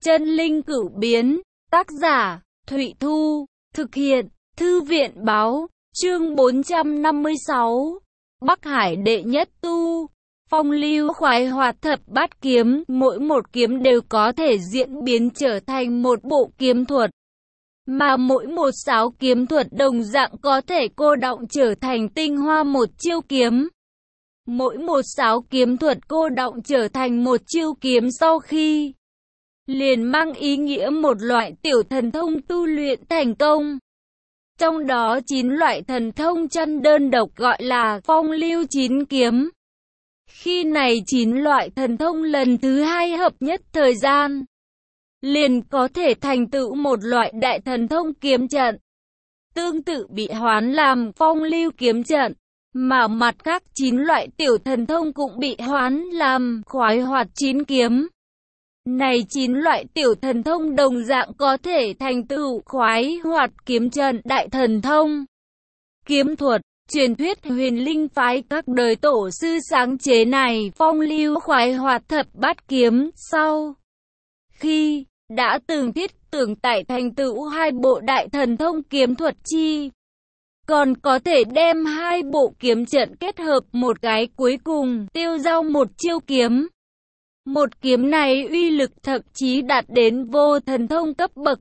Chân linh cửu biến, tác giả, Thụy Thu, thực hiện, Thư viện báo, chương 456, Bắc Hải đệ nhất tu, phong lưu khoái hoạt thập bát kiếm, mỗi một kiếm đều có thể diễn biến trở thành một bộ kiếm thuật. Mà mỗi một sáo kiếm thuật đồng dạng có thể cô đọng trở thành tinh hoa một chiêu kiếm. Mỗi một sáo kiếm thuật cô đọng trở thành một chiêu kiếm sau khi liền mang ý nghĩa một loại tiểu thần thông tu luyện thành công. Trong đó 9 loại thần thông chân đơn độc gọi là phong lưu 9 kiếm. Khi này 9 loại thần thông lần thứ hai hợp nhất thời gian, liền có thể thành tựu một loại đại thần thông kiếm trận. Tương tự bị hoán làm phong lưu kiếm trận, mà mặt khác 9 loại tiểu thần thông cũng bị hoán làm khoái hoạt 9 kiếm. Này 9 loại tiểu thần thông đồng dạng có thể thành tựu khoái hoạt kiếm trận đại thần thông. Kiếm thuật, truyền thuyết Huyền Linh phái các đời tổ sư sáng chế này phong lưu khoái hoạt thập bát kiếm sau khi đã từng thiết tưởng tại thành tựu hai bộ đại thần thông kiếm thuật chi, còn có thể đem hai bộ kiếm trận kết hợp một cái cuối cùng tiêu giao một chiêu kiếm. Một kiếm này uy lực thậm chí đạt đến vô thần thông cấp bậc.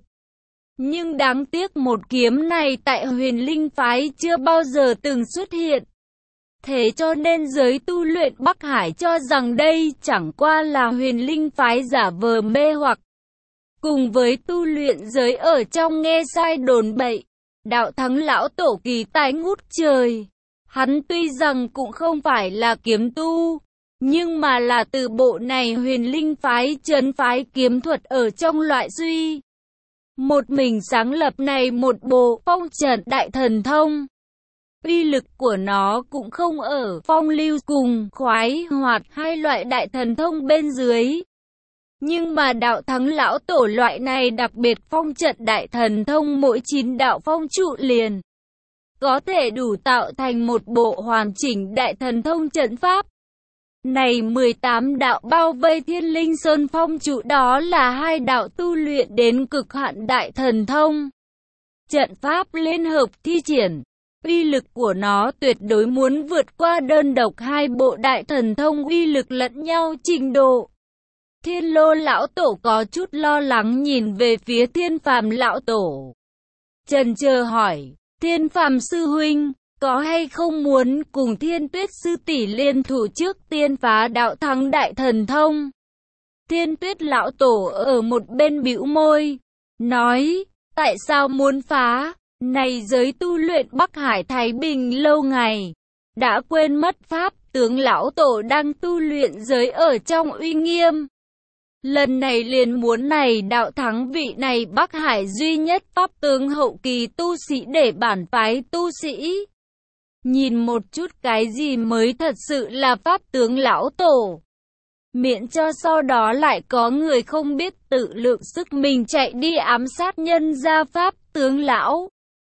Nhưng đáng tiếc một kiếm này tại Huyền Linh phái chưa bao giờ từng xuất hiện. Thế cho nên giới tu luyện Bắc Hải cho rằng đây chẳng qua là Huyền Linh phái giả vờ mê hoặc. Cùng với tu luyện giới ở trong nghe sai đồn bậy, Đạo Thắng lão tổ kỳ tài ngút trời. Hắn tuy rằng cũng không phải là kiếm tu, nhưng mà là từ bộ này Huyền Linh phái trấn phái kiếm thuật ở trong loại duy một mình sáng lập này một bộ phong trận đại thần thông. Uy lực của nó cũng không ở phong lưu cùng khoái hoạt hai loại đại thần thông bên dưới. Nhưng mà Đạo Thắng lão tổ loại này đặc biệt phong trận đại thần thông mỗi 9 đạo phong trụ liền có thể đủ tạo thành một bộ hoàn chỉnh đại thần thông trận pháp. Này 18 đạo bao vây Thiên Linh Sơn phong trụ đó là hai đạo tu luyện đến cực hạn đại thần thông. Trận pháp liên hợp thi triển, uy lực của nó tuyệt đối muốn vượt qua đơn độc hai bộ đại thần thông uy lực lẫn nhau trình độ. Thiên Lô lão tổ có chút lo lắng nhìn về phía Thiên Phàm lão tổ. Chần chờ hỏi, Thiên Phàm sư huynh, có hay không muốn cùng Thiên Tuyết sư tỷ liên thủ trước tiên phá Đạo Thắng đại thần thông? Thiên Tuyết lão tổ ở một bên bĩu môi, nói, tại sao muốn phá? Này giới tu luyện Bắc Hải Thái Bình lâu ngày, đã quên mất pháp tướng lão tổ đang tu luyện giới ở trong uy nghiêm. Lần này liền muốn này Đạo Thắng vị này Bắc Hải duy nhất pháp tướng hậu kỳ tu sĩ để bản phái tu sĩ. Nhìn một chút cái gì mới thật sự là pháp tướng lão tổ. Miễn cho sau đó lại có người không biết tự lượng sức mình chạy đi ám sát nhân gia pháp tướng lão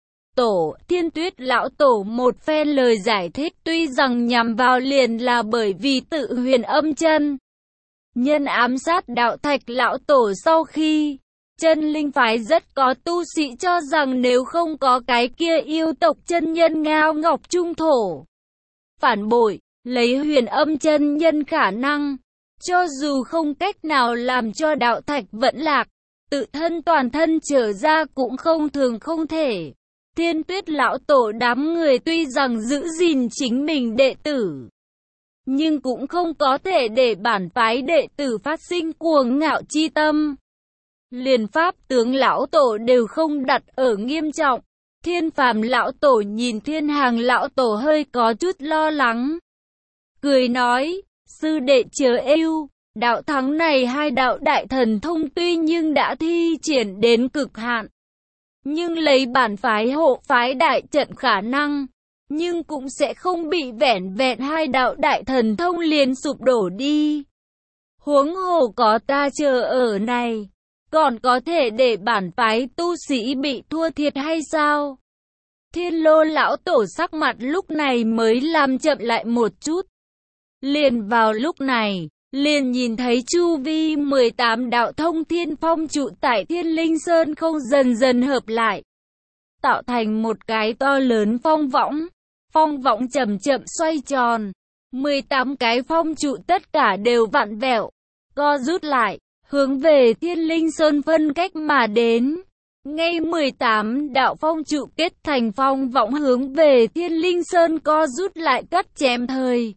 tổ. Thiên Tuyết lão tổ một phen lời giải thích tuy rằng nhằm vào liền là bởi vì tự Huyền Âm chân nhân ám sát Đạo Thạch lão tổ sau khi Chân Linh phái rất có tu sĩ cho rằng nếu không có cái kia yêu tộc chân nhân Ngao Ngọc Trung Thổ phản bội, lấy Huyền Âm chân nhân khả năng, cho dù không cách nào làm cho Đạo Thạch vẫn lạc, tự thân toàn thân trở ra cũng không thường không thể. Thiên Tuyết lão tổ đám người tuy rằng giữ gìn chính mình đệ tử, nhưng cũng không có thể để bản phái đệ tử phát sinh cuồng ngạo chi tâm. Liền pháp tướng lão tổ đều không đặt ở nghiêm trọng. Thiên Phàm lão tổ nhìn Thiên Hàng lão tổ hơi có chút lo lắng, cười nói, sư đệ chớ ưu, Đạo Thắng này hai đạo đại thần thông tuy nhưng đã thi triển đến cực hạn, nhưng lấy bản phái hộ phái đại trận khả năng, nhưng cũng sẽ không bị vẻn vẹn hai đạo đại thần thông liền sụp đổ đi. Huống hồ có ta chờ ở này, còn có thể để bản phái tu sĩ bị thua thiệt hay sao? Thiên Lô lão tổ sắc mặt lúc này mới làm chậm lại một chút. Liền vào lúc này, liền nhìn thấy chu vi 18 đạo thông thiên phong trụ tại Thiên Linh Sơn không dần dần hợp lại, tạo thành một cái to lớn phong võng. Phong võng chậm chậm xoay tròn, 18 cái phong trụ tất cả đều vặn vẹo, co rút lại, hướng về Thiên Linh Sơn phân cách mà đến. Ngay 18 đạo phong trụ kết thành phong võng hướng về Thiên Linh Sơn co rút lại cắt chém thời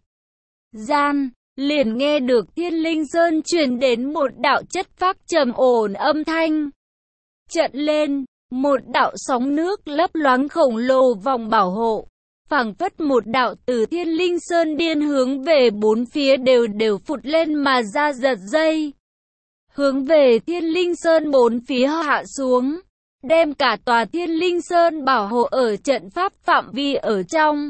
gian, liền nghe được Thiên Linh Sơn truyền đến một đạo chất phác trầm ổn âm thanh. Trận lên, một đạo sóng nước lấp loáng khổng lồ vòng bảo hộ, phảng phất một đạo từ Thiên Linh Sơn điên hướng về bốn phía đều phụt lên mà ra giật dây. Hướng về Thiên Linh Sơn bốn phía hạ xuống, đem cả tòa Thiên Linh Sơn bảo hộ ở trận pháp phạm vi ở trong.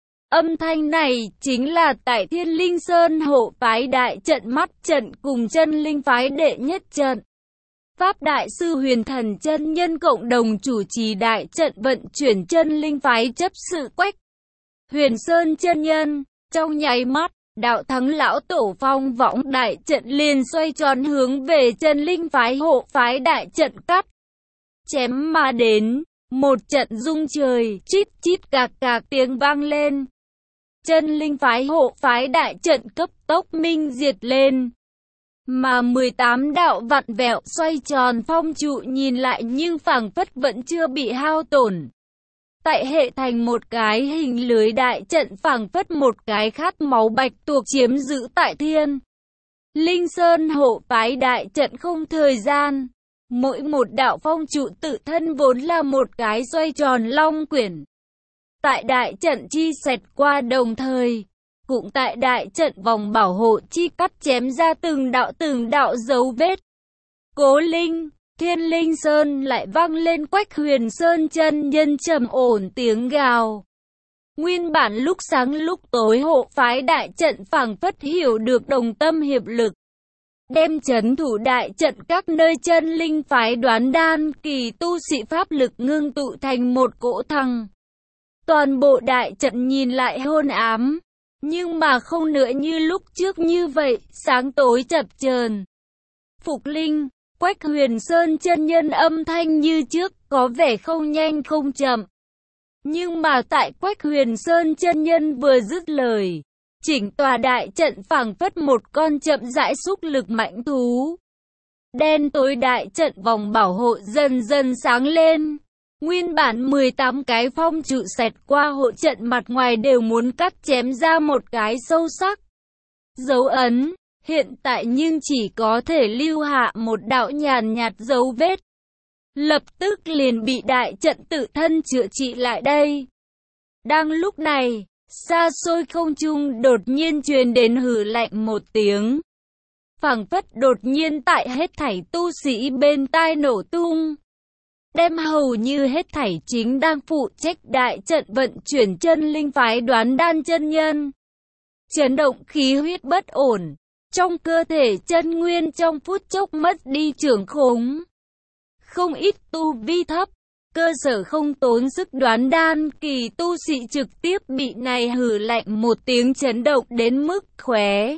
Âm thanh này chính là tại Thiên Linh Sơn hộ phái đại trận mắt trận cùng chân linh phái đệ nhất trận. Pháp Đại sư Huyền Thần chân nhân cộng đồng chủ trì đại trận vận chuyển chân linh phái chấp sự Quách Huyền Sơn chân nhân. Trong nháy mắt, đạo thắng lão tổ phong võng đại trận liền xoay tròn hướng về chân linh phái hộ phái đại trận cắt chém mà đến. Một trận rung trời, chít chít cạc cạc tiếng vang lên. Chân linh phái hộ phái đại trận cấp tốc minh diệt lên. Mà 18 đạo vặn vẹo xoay tròn phong trụ nhìn lại nhưng phảng phất vẫn chưa bị hao tổn. Tại hệ thành một cái hình lưới đại trận phảng phất một cái khát máu bạch tuộc chiếm giữ tại Thiên Linh Sơn hộ phái đại trận không thời gian. Mỗi một đạo phong trụ tự thân vốn là một cái xoay tròn long quyển. Tại đại trận chi xẹt qua đồng thời, cũng tại đại trận vòng bảo hộ chi cắt chém ra từng đạo dấu vết. Cố Linh, Thiên Linh Sơn lại vang lên Quách Huyền Sơn chân nhân trầm ổn tiếng gào. Nguyên bản lúc sáng lúc tối hộ phái đại trận phảng phất hiểu được đồng tâm hiệp lực, đem trấn thủ đại trận các nơi chân linh phái đoán đan kỳ tu sĩ pháp lực ngưng tụ thành một cỗ thăng. Toàn bộ đại trận nhìn lại hôn ám, nhưng mà không nữa như lúc trước như vậy, sáng tối chập chờn. Phục Linh, Quách Huyền Sơn chân nhân âm thanh như trước, có vẻ không nhanh không chậm. Nhưng mà tại Quách Huyền Sơn chân nhân vừa dứt lời, chỉnh tòa đại trận phảng phất một con chậm rãi xúc lực mãnh thú. Đen tối đại trận vòng bảo hộ dần dần sáng lên. Nguyên bản 18 cái phong trụ xẹt qua hộ trận mặt ngoài đều muốn cắt chém ra một cái sâu sắc dấu ấn, hiện tại nhưng chỉ có thể lưu hạ một đạo nhàn nhạt dấu vết. Lập tức liền bị đại trận tự thân chữa trị lại đây. Đang lúc này, xa xôi không trung đột nhiên truyền đến hừ lạnh một tiếng. Phảng phất đột nhiên tại hết thảy tu sĩ bên tai nổ tung. Đem hầu như hết thảy chính đang phụ trách đại trận vận chuyển chân linh phái đoán đan chân nhân. Chấn động khí huyết bất ổn, trong cơ thể chân nguyên trong phút chốc mất đi trưởng khống. Không ít tu vi thấp, cơ sở không tốn sức đoán đan kỳ tu sĩ trực tiếp bị này hừ lạnh một tiếng chấn động đến mức khóe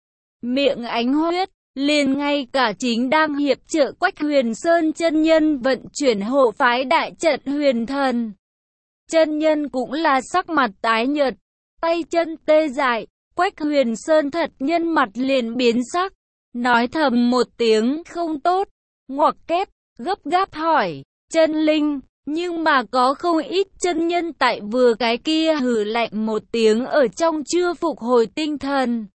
miệng ánh huyết. Liền ngay cả chính đang hiệp trợ Quách Huyền Sơn chân nhân vận chuyển hộ phái đại trận Huyền Thần chân nhân cũng là sắc mặt tái nhợt, tay chân tê dại. Quách Huyền Sơn thật nhân mặt liền biến sắc, nói thầm một tiếng không tốt, ngoặc kép, gấp gáp hỏi, chân linh, nhưng mà có không ít chân nhân tại vừa cái kia hừ lạnh một tiếng ở trong chưa phục hồi tinh thần.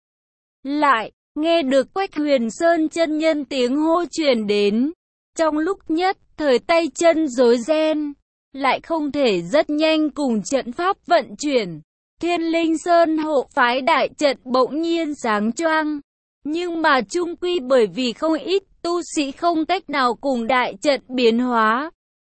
Lại, nghe được Quách Huyền Sơn chân nhân tiếng hô truyền đến, trong lúc nhất thời tay chân rối ren, lại không thể rất nhanh cùng trận pháp vận chuyển. Thiên Linh Sơn hộ phái đại trận bỗng nhiên sáng choang, nhưng mà chung quy bởi vì không ít tu sĩ không cách nào cùng đại trận biến hóa,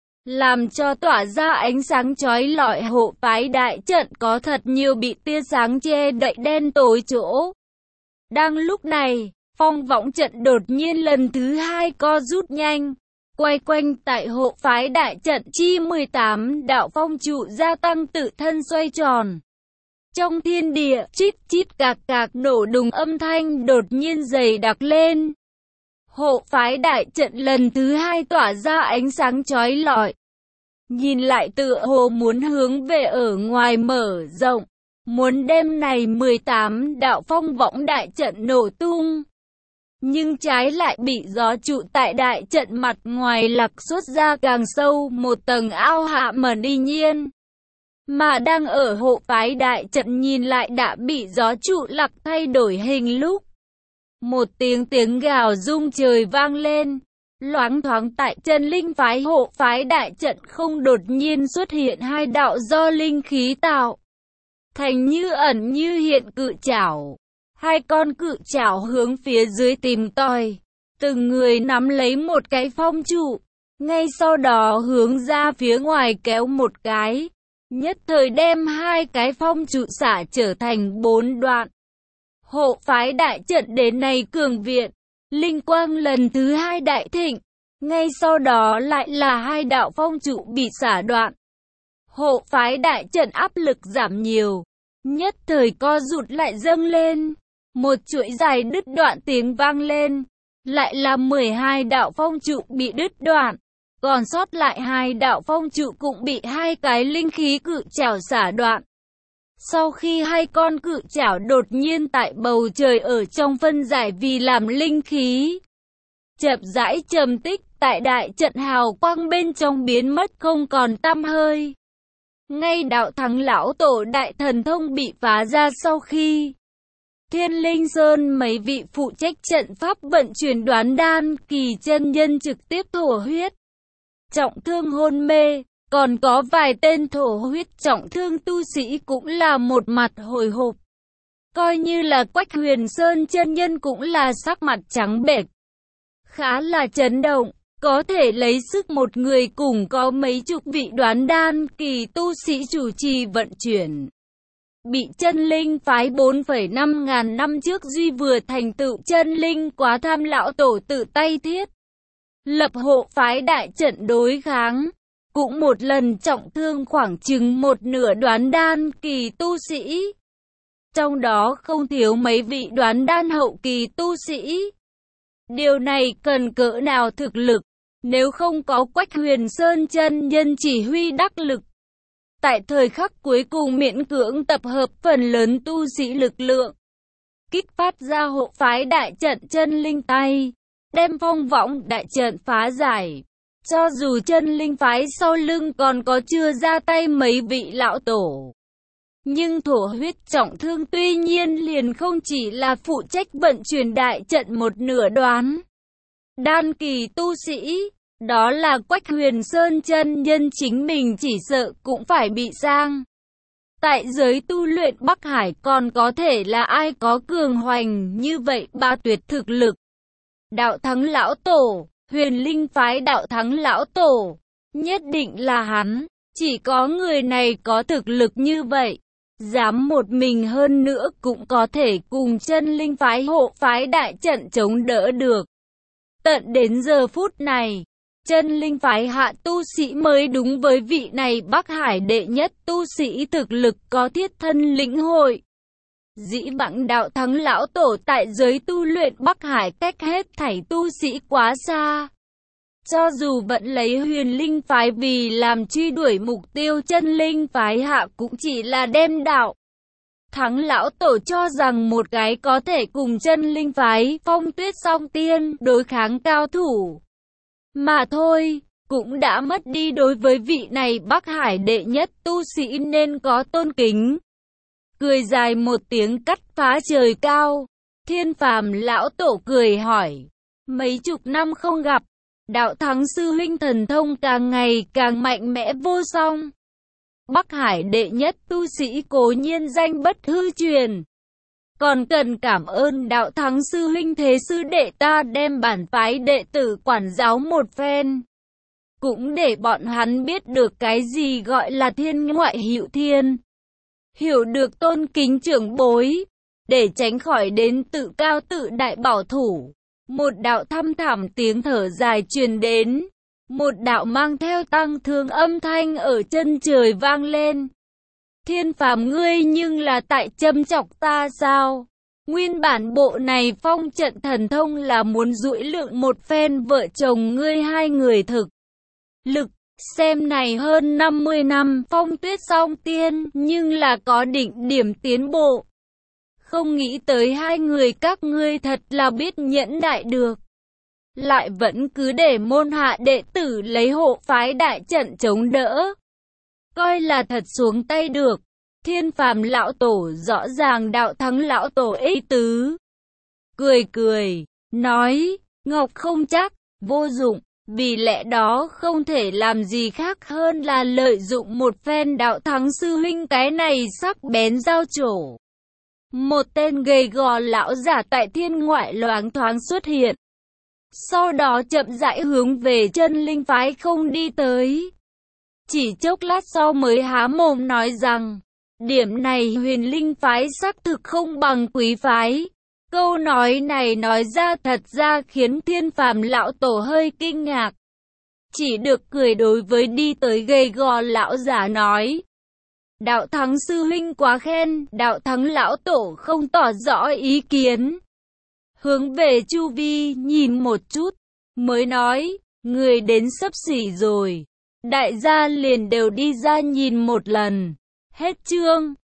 làm cho tỏa ra ánh sáng chói lọi hộ phái đại trận có thật nhiều bị tia sáng che đậy đen tối chỗ. Đang lúc này, phong võng trận đột nhiên lần thứ hai co rút nhanh, quay quanh tại hộ phái đại trận chi 18 đạo phong trụ gia tăng tự thân xoay tròn. Trong thiên địa, chít chít cạc cạc nổ đùng âm thanh đột nhiên dày đặc lên. Hộ phái đại trận lần thứ hai tỏa ra ánh sáng chói lọi. Nhìn lại tựa hồ muốn hướng về ở ngoài mở rộng, muốn đem này 18 đạo phong võng đại trận nổ tung. Nhưng trái lại bị gió trụ tại đại trận mặt ngoài lặc xuất ra càng sâu một tầng ao hạ mẩn y nhiên. Mà đang ở hộ phái đại trận nhìn lại đã bị gió trụ lặc thay đổi hình lúc. Một tiếng gào rung trời vang lên. Loáng thoáng tại chân linh phái hộ phái đại trận không đột nhiên xuất hiện hai đạo do linh khí tạo thành như ẩn như hiện cự trảo. Hai con cự trảo hướng phía dưới tìm tòi, từng người nắm lấy một cái phong trụ, ngay sau đó hướng ra phía ngoài kéo một cái, nhất thời đem hai cái phong trụ xả trở thành 4 đoạn. Hộ phái đại trận đến này cường viện, linh quang lần thứ hai đại thịnh, ngay sau đó lại là hai đạo phong trụ bị xả đoạn. Hộ phái đại trận áp lực giảm nhiều, nhất thời co rụt lại dâng lên, một chuỗi dài đứt đoạn tiếng vang lên, lại là 12 đạo phong trụ bị đứt đoạn, còn sót lại hai đạo phong trụ cũng bị hai cái linh khí cự trảo xả đoạn. Sau khi hai con cự trảo đột nhiên tại bầu trời ở trong phân giải vì làm linh khí, chậm rãi trầm tích tại đại trận hào quang bên trong biến mất không còn tăm hơi. Ngay đạo thắng lão tổ đại thần thông bị phá ra sau khi Thiên Linh Sơn mấy vị phụ trách trận pháp vận chuyển Đoán Đan Kỳ chân nhân trực tiếp thổ huyết, trọng thương hôn mê, còn có vài tên thổ huyết trọng thương tu sĩ cũng là một mặt hồi hộp. Coi như là Quách Huyền Sơn chân nhân cũng là sắc mặt trắng bệch, khá là chấn động, có thể lấy sức một người cùng có mấy chục vị Đoán Đan Kỳ tu sĩ chủ trì vận chuyển. Bị chân linh phái 4,5 ngàn năm trước duy vừa thành tựu chân linh quá tham lão tổ tự tay thiết lập hộ phái đại trận đối kháng, cũng một lần trọng thương khoảng chừng một nửa Đoán Đan Kỳ tu sĩ. Trong đó không thiếu mấy vị Đoán Đan hậu kỳ tu sĩ. Điều này cần cỡ nào thực lực, nếu không có Quách Huyền Sơn chân nhân chỉ huy đắc lực. Tại thời khắc cuối cùng miễn cưỡng tập hợp phần lớn tu sĩ lực lượng, kích phát ra hộ phái đại trận chân linh tay, đem phong võng đại trận phá giải. Cho dù chân linh phái sau lưng còn có chưa ra tay mấy vị lão tổ, nhưng thổ huyết trọng thương tuy nhiên liền không chỉ là phụ trách vận chuyển đại trận một nửa Đoán Đan Kỳ tu sĩ, đó là Quách Huyền Sơn chân nhân chính mình chỉ sợ cũng phải bị sang. Tại giới tu luyện Bắc Hải còn có thể là ai có cường hoành như vậy ba tuyệt thực lực. Đạo Thắng lão tổ, Huyền Linh phái Đạo Thắng lão tổ, nhất định là hắn, chỉ có người này có thực lực như vậy, dám một mình hơn nữa cũng có thể cùng chân linh phái hộ phái đại trận chống đỡ được. Tận đến giờ phút này, chân linh phái hạ tu sĩ mới đúng với vị này Bắc Hải đệ nhất tu sĩ thực lực có thiết thân lĩnh hội. Dĩ vãng Đạo Thắng lão tổ tại giới tu luyện Bắc Hải cách hết thảy tu sĩ quá xa. Cho dù vẫn lấy Huyền Linh phái vì làm truy đuổi mục tiêu, chân linh phái hạ cũng chỉ là đem Đạo Thắng lão tổ cho rằng một cái có thể cùng chân linh phái Phong Tuyết Song Tiên đối kháng cao thủ mà thôi, cũng đã mất đi đối với vị này Bắc Hải đệ nhất tu sĩ nên có tôn kính. Cười dài một tiếng cắt phá trời cao, Thiên Phàm lão tổ cười hỏi, mấy chục năm không gặp, Đạo Thắng sư huynh thần thông càng ngày càng mạnh mẽ vô song. Bắc Hải đệ nhất tu sĩ cố nhiên danh bất hư truyền, còn cần cảm ơn Đạo Thắng sư huynh thế sư đệ ta đem bản phái đệ tử quản giáo một phen, cũng để bọn hắn biết được cái gì gọi là thiên ngoại hữu thiên, hiểu được tôn kính trưởng bối, để tránh khỏi đến tự cao tự đại bảo thủ. Một đạo thăm thẳm tiếng thở dài truyền đến, một đạo mang theo tăng thương âm thanh ở chân trời vang lên. Thiên Phàm ngươi nhưng là tại châm chọc ta sao? Nguyên bản bộ này phong trận thần thông là muốn duỗi lượng một phen vợ chồng ngươi hai người thực lực. Xem này hơn 50 năm phong tuyết song tiên nhưng là có định điểm tiến bộ. Không nghĩ tới hai người các ngươi thật là biết nhẫn đại được. Lại vẫn cứ để môn hạ đệ tử lấy hộ phái đại trận chống đỡ. Coi là thật xuống tay được. Thiên Phàm lão tổ rõ ràng đạo thắng lão tổ ý tứ. Cười cười, nói, Ngọc không chắc, vô dụng, vì lẽ đó không thể làm gì khác hơn là lợi dụng một phen đạo thắng sư huynh cái này sắc bén giao trổ. Một tên gầy gò lão giả tại thiên ngoại loáng thoáng xuất hiện. Sau đó chậm rãi hướng về chân linh phái không đi tới. Chỉ chốc lát sau mới há mồm nói rằng, điểm này huyền linh phái xác thực không bằng quý phái. Câu nói này nói ra thật ra khiến Thiên Phàm lão tổ hơi kinh ngạc. Chỉ được cười đối với đi tới gầy gò lão giả nói. Đạo thắng sư huynh quá khen, đạo thắng lão tổ không tỏ rõ ý kiến. Hướng về chu vi nhìn một chút, mới nói, người đến sắp xỉ rồi. Đại gia liền đều đi ra nhìn một lần. Hết chương.